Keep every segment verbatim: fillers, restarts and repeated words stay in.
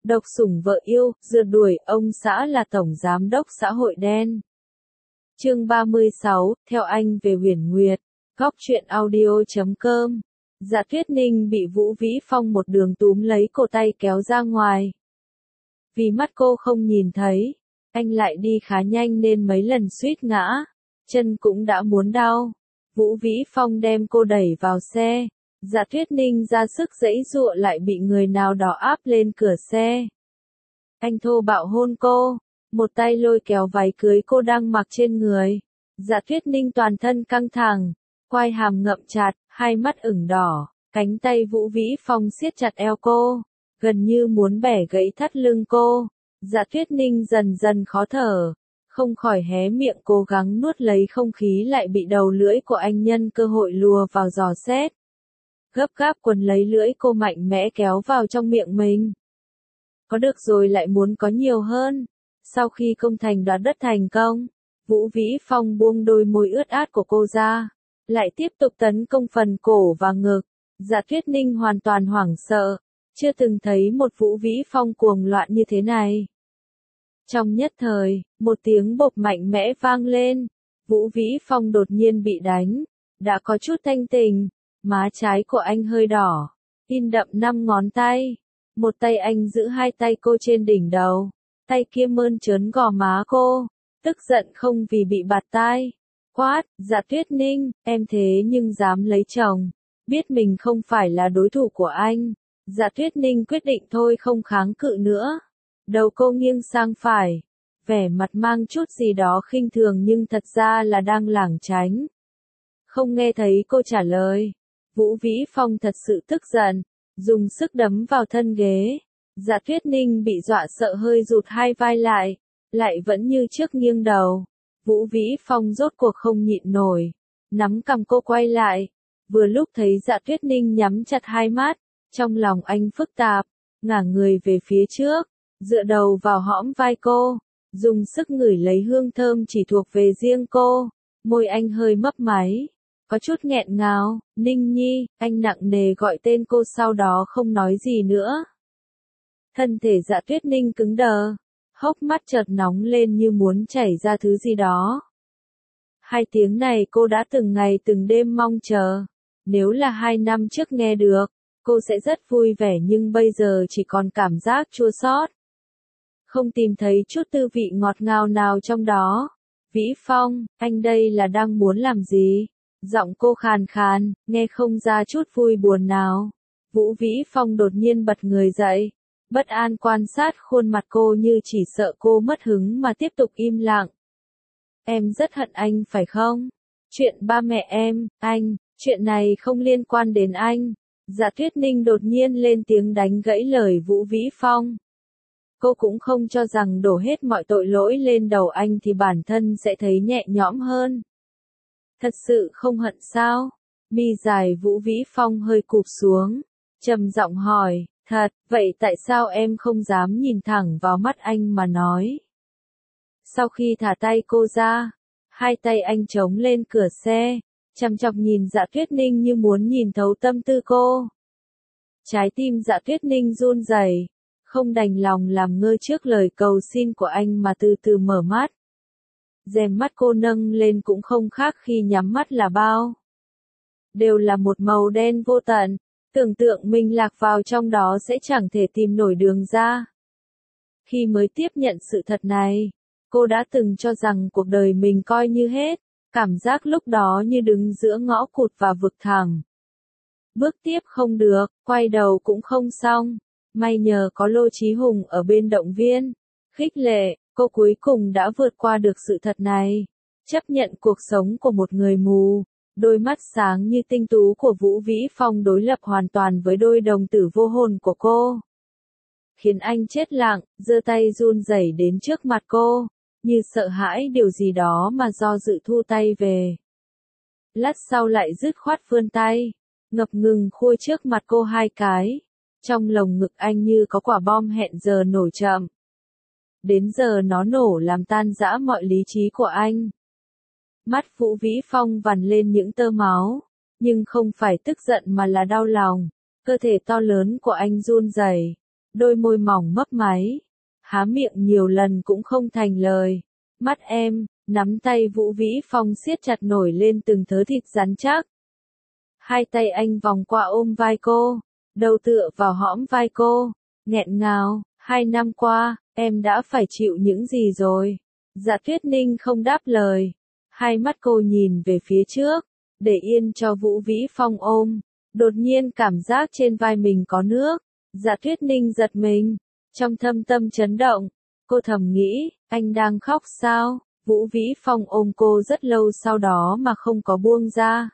độc sủng vợ yêu, rượt đuổi ông xã là tổng giám đốc xã hội đen. Chương ba mươi sáu, theo anh về Huyền Nguyệt, góc truyện audio chấm com. Dạ Tuyết Ninh bị Vũ Vĩ Phong một đường túm lấy cổ tay kéo ra ngoài. Vì mắt cô không nhìn thấy, anh lại đi khá nhanh nên mấy lần suýt ngã, chân cũng đã muốn đau. Vũ Vĩ Phong đem cô đẩy vào xe. Dạ Tuyết Ninh ra sức giãy giụa lại bị người nào đó áp lên cửa xe. Anh thô bạo hôn cô, một tay lôi kéo váy cưới cô đang mặc trên người. Dạ Tuyết Ninh toàn thân căng thẳng, quai hàm ngậm chặt, hai mắt ửng đỏ, cánh tay Vũ Vĩ Phong siết chặt eo cô, gần như muốn bẻ gãy thắt lưng cô. Dạ Tuyết Ninh dần dần khó thở, không khỏi hé miệng cố gắng nuốt lấy không khí lại bị đầu lưỡi của anh nhân cơ hội lùa vào dò xét. Gấp gáp quấn lấy lưỡi cô mạnh mẽ kéo vào trong miệng mình. Có được rồi lại muốn có nhiều hơn. Sau khi công thành đoạt đất thành công, Vũ Vĩ Phong buông đôi môi ướt át của cô ra, lại tiếp tục tấn công phần cổ và ngực. Dạ Tuyết Ninh hoàn toàn hoảng sợ, chưa từng thấy một Vũ Vĩ Phong cuồng loạn như thế này. Trong nhất thời, một tiếng bộp mạnh mẽ vang lên, Vũ Vĩ Phong đột nhiên bị đánh, đã có chút thanh tỉnh, má trái của anh hơi đỏ, in đậm năm ngón tay. Một tay anh giữ hai tay cô trên đỉnh đầu, tay kia mơn trớn gò má cô, tức giận không vì bị bạt tai. Quát, Dạ Tuyết Ninh, em thế nhưng dám lấy chồng, biết mình không phải là đối thủ của anh. Dạ Tuyết Ninh quyết định thôi không kháng cự nữa. Đầu cô nghiêng sang phải, vẻ mặt mang chút gì đó khinh thường nhưng thật ra là đang lảng tránh. Không nghe thấy cô trả lời. Vũ Vĩ Phong thật sự tức giận, dùng sức đấm vào thân ghế. Dạ Tuyết Ninh bị dọa sợ hơi rụt hai vai lại, lại vẫn như trước nghiêng đầu. Vũ Vĩ Phong rốt cuộc không nhịn nổi, nắm cằm cô quay lại. Vừa lúc thấy Dạ Tuyết Ninh nhắm chặt hai mắt, trong lòng anh phức tạp, ngả người về phía trước, dựa đầu vào hõm vai cô, dùng sức ngửi lấy hương thơm chỉ thuộc về riêng cô. Môi anh hơi mấp máy, có chút nghẹn ngào. Ninh Nhi, anh nặng nề gọi tên cô sau đó không nói gì nữa. Thân thể Dạ Tuyết Ninh cứng đờ, hốc mắt chợt nóng lên như muốn chảy ra thứ gì đó. Hai tiếng này cô đã từng ngày từng đêm mong chờ. Nếu là hai năm trước nghe được, cô sẽ rất vui vẻ nhưng bây giờ chỉ còn cảm giác chua xót. Không tìm thấy chút tư vị ngọt ngào nào trong đó. Vĩ Phong, anh đây là đang muốn làm gì? Giọng cô khàn khàn, nghe không ra chút vui buồn nào. Vũ Vĩ Phong đột nhiên bật người dậy, bất an quan sát khuôn mặt cô như chỉ sợ cô mất hứng mà tiếp tục im lặng. Em rất hận anh phải không? Chuyện ba mẹ em, anh, chuyện này không liên quan đến anh. Dạ Tuyết Ninh đột nhiên lên tiếng đánh gãy lời Vũ Vĩ Phong. Cô cũng không cho rằng đổ hết mọi tội lỗi lên đầu anh thì bản thân sẽ thấy nhẹ nhõm hơn. Thật sự không hận sao? Mi dài Vũ Vĩ Phong hơi cụp xuống, trầm giọng hỏi, thật, vậy tại sao em không dám nhìn thẳng vào mắt anh mà nói? Sau khi thả tay cô ra, hai tay anh chống lên cửa xe, chằm chọc nhìn Dạ Tuyết Ninh như muốn nhìn thấu tâm tư cô. Trái tim Dạ Tuyết Ninh run rẩy, không đành lòng làm ngơ trước lời cầu xin của anh mà từ từ mở mắt. Rèm mắt cô nâng lên cũng không khác khi nhắm mắt là bao. Đều là một màu đen vô tận, tưởng tượng mình lạc vào trong đó sẽ chẳng thể tìm nổi đường ra. Khi mới tiếp nhận sự thật này, cô đã từng cho rằng cuộc đời mình coi như hết, cảm giác lúc đó như đứng giữa ngõ cụt và vực thẳm. Bước tiếp không được, quay đầu cũng không xong, may nhờ có Lô Chí Hùng ở bên động viên, khích lệ, cô cuối cùng đã vượt qua được sự thật này, chấp nhận cuộc sống của một người mù. Đôi mắt sáng như tinh tú của Vũ Vĩ Phong đối lập hoàn toàn với đôi đồng tử vô hồn của cô, khiến anh chết lặng, giơ tay run rẩy đến trước mặt cô, như sợ hãi điều gì đó mà do dự thu tay về. Lát sau lại dứt khoát vươn tay, ngập ngừng khui trước mặt cô hai cái. Trong lồng ngực anh như có quả bom hẹn giờ nổ chậm. Đến giờ nó nổ làm tan rã mọi lý trí của anh. Mắt Vũ Vĩ Phong vằn lên những tơ máu, nhưng không phải tức giận mà là đau lòng. Cơ thể to lớn của anh run rẩy, đôi môi mỏng mấp máy, há miệng nhiều lần cũng không thành lời. Mắt em, nắm tay Vũ Vĩ Phong siết chặt nổi lên từng thớ thịt rắn chắc. Hai tay anh vòng qua ôm vai cô, đầu tựa vào hõm vai cô, nghẹn ngào, hai năm qua, em đã phải chịu những gì rồi? Dạ Tuyết Ninh không đáp lời, hai mắt cô nhìn về phía trước, để yên cho Vũ Vĩ Phong ôm, đột nhiên cảm giác trên vai mình có nước, Dạ Tuyết Ninh giật mình, trong thâm tâm chấn động, cô thầm nghĩ, anh đang khóc sao? Vũ Vĩ Phong ôm cô rất lâu sau đó mà không có buông ra.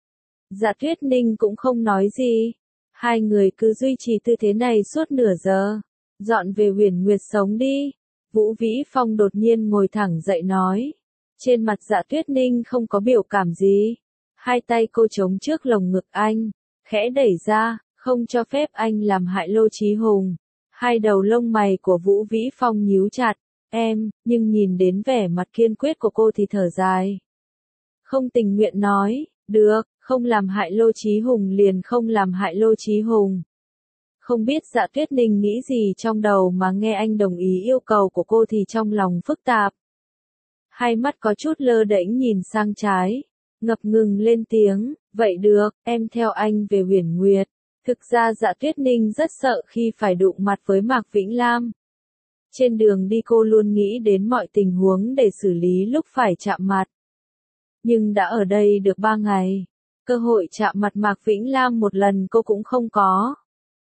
Dạ Tuyết Ninh cũng không nói gì. Hai người cứ duy trì tư thế này suốt nửa giờ. Dọn về Huyền Nguyệt sống đi. Vũ Vĩ Phong đột nhiên ngồi thẳng dậy nói. Trên mặt Dạ Tuyết Ninh không có biểu cảm gì. Hai tay cô chống trước lồng ngực anh, khẽ đẩy ra, không cho phép anh làm hại Lô Chí Hùng. Hai đầu lông mày của Vũ Vĩ Phong nhíu chặt. Em, nhưng nhìn đến vẻ mặt kiên quyết của cô thì thở dài. Không tình nguyện nói, được, không làm hại Lô Chí Hùng liền không làm hại Lô Chí Hùng. Không biết Dạ Tuyết Ninh nghĩ gì trong đầu mà nghe anh đồng ý yêu cầu của cô thì trong lòng phức tạp. Hai mắt có chút lơ đễnh nhìn sang trái, ngập ngừng lên tiếng, vậy được, em theo anh về Huyền Nguyệt. Thực ra Dạ Tuyết Ninh rất sợ khi phải đụng mặt với Mạc Vĩnh Lam. Trên đường đi cô luôn nghĩ đến mọi tình huống để xử lý lúc phải chạm mặt. Nhưng đã ở đây được ba ngày, cơ hội chạm mặt Mạc Vĩnh Lam một lần cô cũng không có.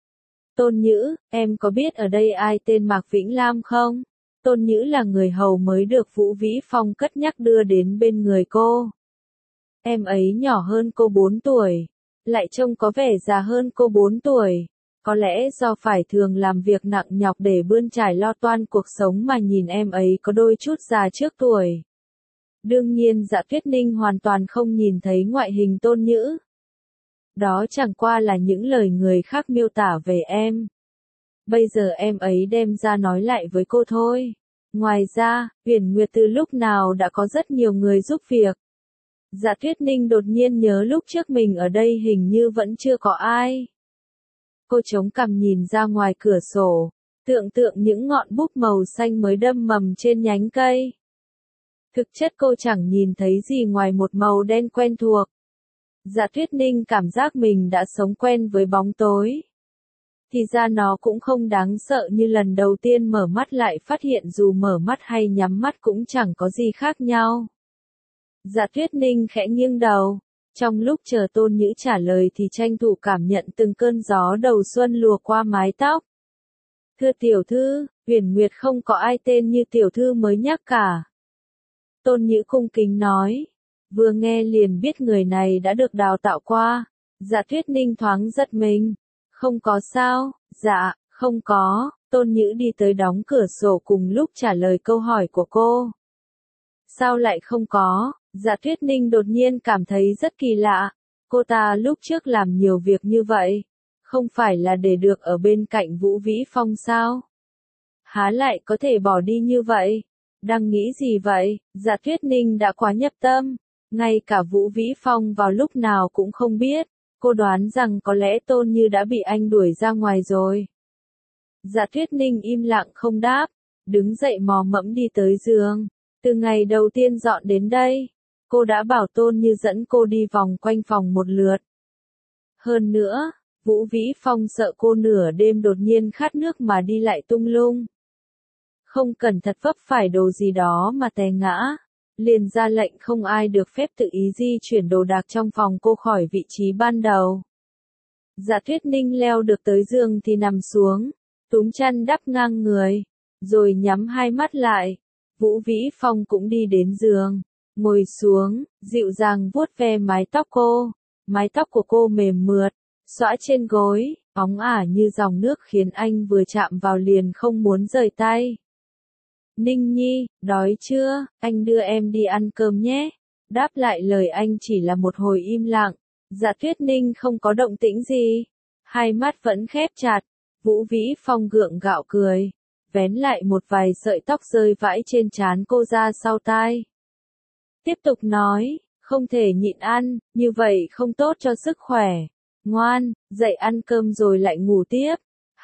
Tôn Nhữ, em có biết ở đây ai tên Mạc Vĩnh Lam không? Tôn Nhữ là người hầu mới được Vũ Vĩ Phong cất nhắc đưa đến bên người cô. Em ấy nhỏ hơn cô bốn tuổi, lại trông có vẻ già hơn cô bốn tuổi. Có lẽ do phải thường làm việc nặng nhọc để bươn trải lo toan cuộc sống mà nhìn em ấy có đôi chút già trước tuổi. Đương nhiên Dạ Tuyết Ninh hoàn toàn không nhìn thấy ngoại hình Tôn Nhữ. Đó chẳng qua là những lời người khác miêu tả về em. Bây giờ em ấy đem ra nói lại với cô thôi. Ngoài ra, Huyền Nguyệt từ lúc nào đã có rất nhiều người giúp việc. Dạ Tuyết Ninh đột nhiên nhớ lúc trước mình ở đây hình như vẫn chưa có ai. Cô chống cằm nhìn ra ngoài cửa sổ, tưởng tượng những ngọn búp màu xanh mới đâm mầm trên nhánh cây. Thực chất cô chẳng nhìn thấy gì ngoài một màu đen quen thuộc. Dạ Tuyết Ninh cảm giác mình đã sống quen với bóng tối. Thì ra nó cũng không đáng sợ như lần đầu tiên mở mắt lại phát hiện dù mở mắt hay nhắm mắt cũng chẳng có gì khác nhau. Dạ Tuyết Ninh khẽ nghiêng đầu. Trong lúc chờ Tôn Nhữ trả lời thì tranh thủ cảm nhận từng cơn gió đầu xuân lùa qua mái tóc. Thưa tiểu thư, Huyền Nguyệt không có ai tên như tiểu thư mới nhắc cả. Tôn Nhữ cung kính nói. Vừa nghe liền biết người này đã được đào tạo qua. Dạ Tuyết Ninh thoáng giật mình. Không có sao, dạ, không có. Tôn Nhữ đi tới đóng cửa sổ cùng lúc trả lời câu hỏi của cô. Sao lại không có? Dạ Tuyết Ninh đột nhiên cảm thấy rất kỳ lạ. Cô ta lúc trước làm nhiều việc như vậy. Không phải là để được ở bên cạnh Vũ Vĩ Phong sao? Há lại có thể bỏ đi như vậy? Đang nghĩ gì vậy? Dạ Tuyết Ninh đã quá nhập tâm. Ngay cả Vũ Vĩ Phong vào lúc nào cũng không biết. Cô đoán rằng có lẽ Tôn Như đã bị anh đuổi ra ngoài rồi. Dạ Tuyết Ninh im lặng không đáp. Đứng dậy mò mẫm đi tới giường. Từ ngày đầu tiên dọn đến đây, cô đã bảo Tôn Như dẫn cô đi vòng quanh phòng một lượt. Hơn nữa, Vũ Vĩ Phong sợ cô nửa đêm đột nhiên khát nước mà đi lại tung lung. Không cẩn thận vấp phải đồ gì đó mà té ngã. Liền ra lệnh không ai được phép tự ý di chuyển đồ đạc trong phòng cô khỏi vị trí ban đầu. Dạ Tuyết Ninh leo được tới giường thì nằm xuống, túm chăn đắp ngang người, rồi nhắm hai mắt lại. Vũ Vĩ Phong cũng đi đến giường, ngồi xuống, dịu dàng vuốt ve mái tóc cô. Mái tóc của cô mềm mượt, xõa trên gối, óng ả như dòng nước khiến anh vừa chạm vào liền không muốn rời tay. Ninh Nhi, đói chưa? Anh đưa em đi ăn cơm nhé. Đáp lại lời anh chỉ là một hồi im lặng. Dạ Tuyết Ninh không có động tĩnh gì. Hai mắt vẫn khép chặt. Vũ Vĩ Phong gượng gạo cười. Vén lại một vài sợi tóc rơi vãi trên trán cô ra sau tai. Tiếp tục nói, không thể nhịn ăn, như vậy không tốt cho sức khỏe. Ngoan, dậy ăn cơm rồi lại ngủ tiếp.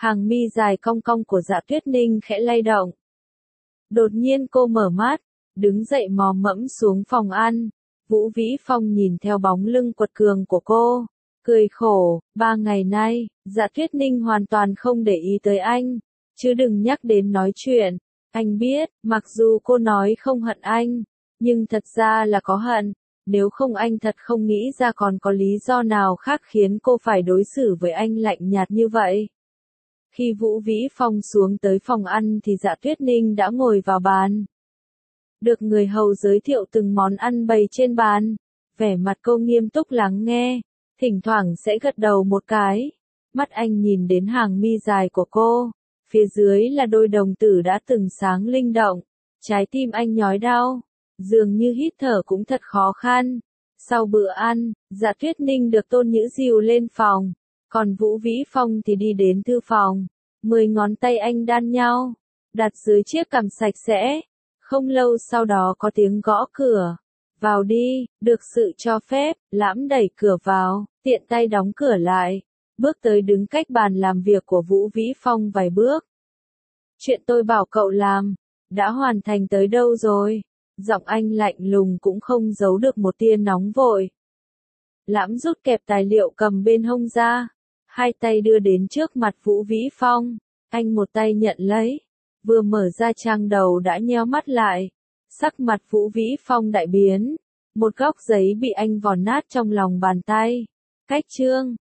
Hàng mi dài cong cong của Dạ Tuyết Ninh khẽ lay động. Đột nhiên cô mở mắt, đứng dậy mò mẫm xuống phòng ăn. Vũ Vĩ Phong nhìn theo bóng lưng quật cường của cô, cười khổ, ba ngày nay, Dạ Tuyết Ninh hoàn toàn không để ý tới anh, chứ đừng nhắc đến nói chuyện. Anh biết, mặc dù cô nói không hận anh, nhưng thật ra là có hận, nếu không anh thật không nghĩ ra còn có lý do nào khác khiến cô phải đối xử với anh lạnh nhạt như vậy. Khi Vũ Vĩ Phong xuống tới phòng ăn thì Dạ Tuyết Ninh đã ngồi vào bàn. Được người hầu giới thiệu từng món ăn bày trên bàn, vẻ mặt cô nghiêm túc lắng nghe, thỉnh thoảng sẽ gật đầu một cái. Mắt anh nhìn đến hàng mi dài của cô, phía dưới là đôi đồng tử đã từng sáng linh động, trái tim anh nhói đau, dường như hít thở cũng thật khó khăn. Sau bữa ăn, Dạ Tuyết Ninh được Tôn Nhữ dìu lên phòng, còn Vũ Vĩ Phong thì đi đến thư phòng. Mười ngón tay anh đan nhau, đặt dưới chiếc cằm sạch sẽ. Không lâu sau đó có tiếng gõ cửa. Vào đi, được sự cho phép, Lãm đẩy cửa vào, tiện tay đóng cửa lại, bước tới đứng cách bàn làm việc của Vũ Vĩ Phong vài bước. Chuyện tôi bảo cậu làm, đã hoàn thành tới đâu rồi? Giọng anh lạnh lùng cũng không giấu được một tia nóng vội. Lãm rút kẹp tài liệu cầm bên hông ra, hai tay đưa đến trước mặt Vũ Vĩ Phong, anh một tay nhận lấy, vừa mở ra trang đầu đã nheo mắt lại, sắc mặt Vũ Vĩ Phong đại biến, một góc giấy bị anh vò nát trong lòng bàn tay. Cách chương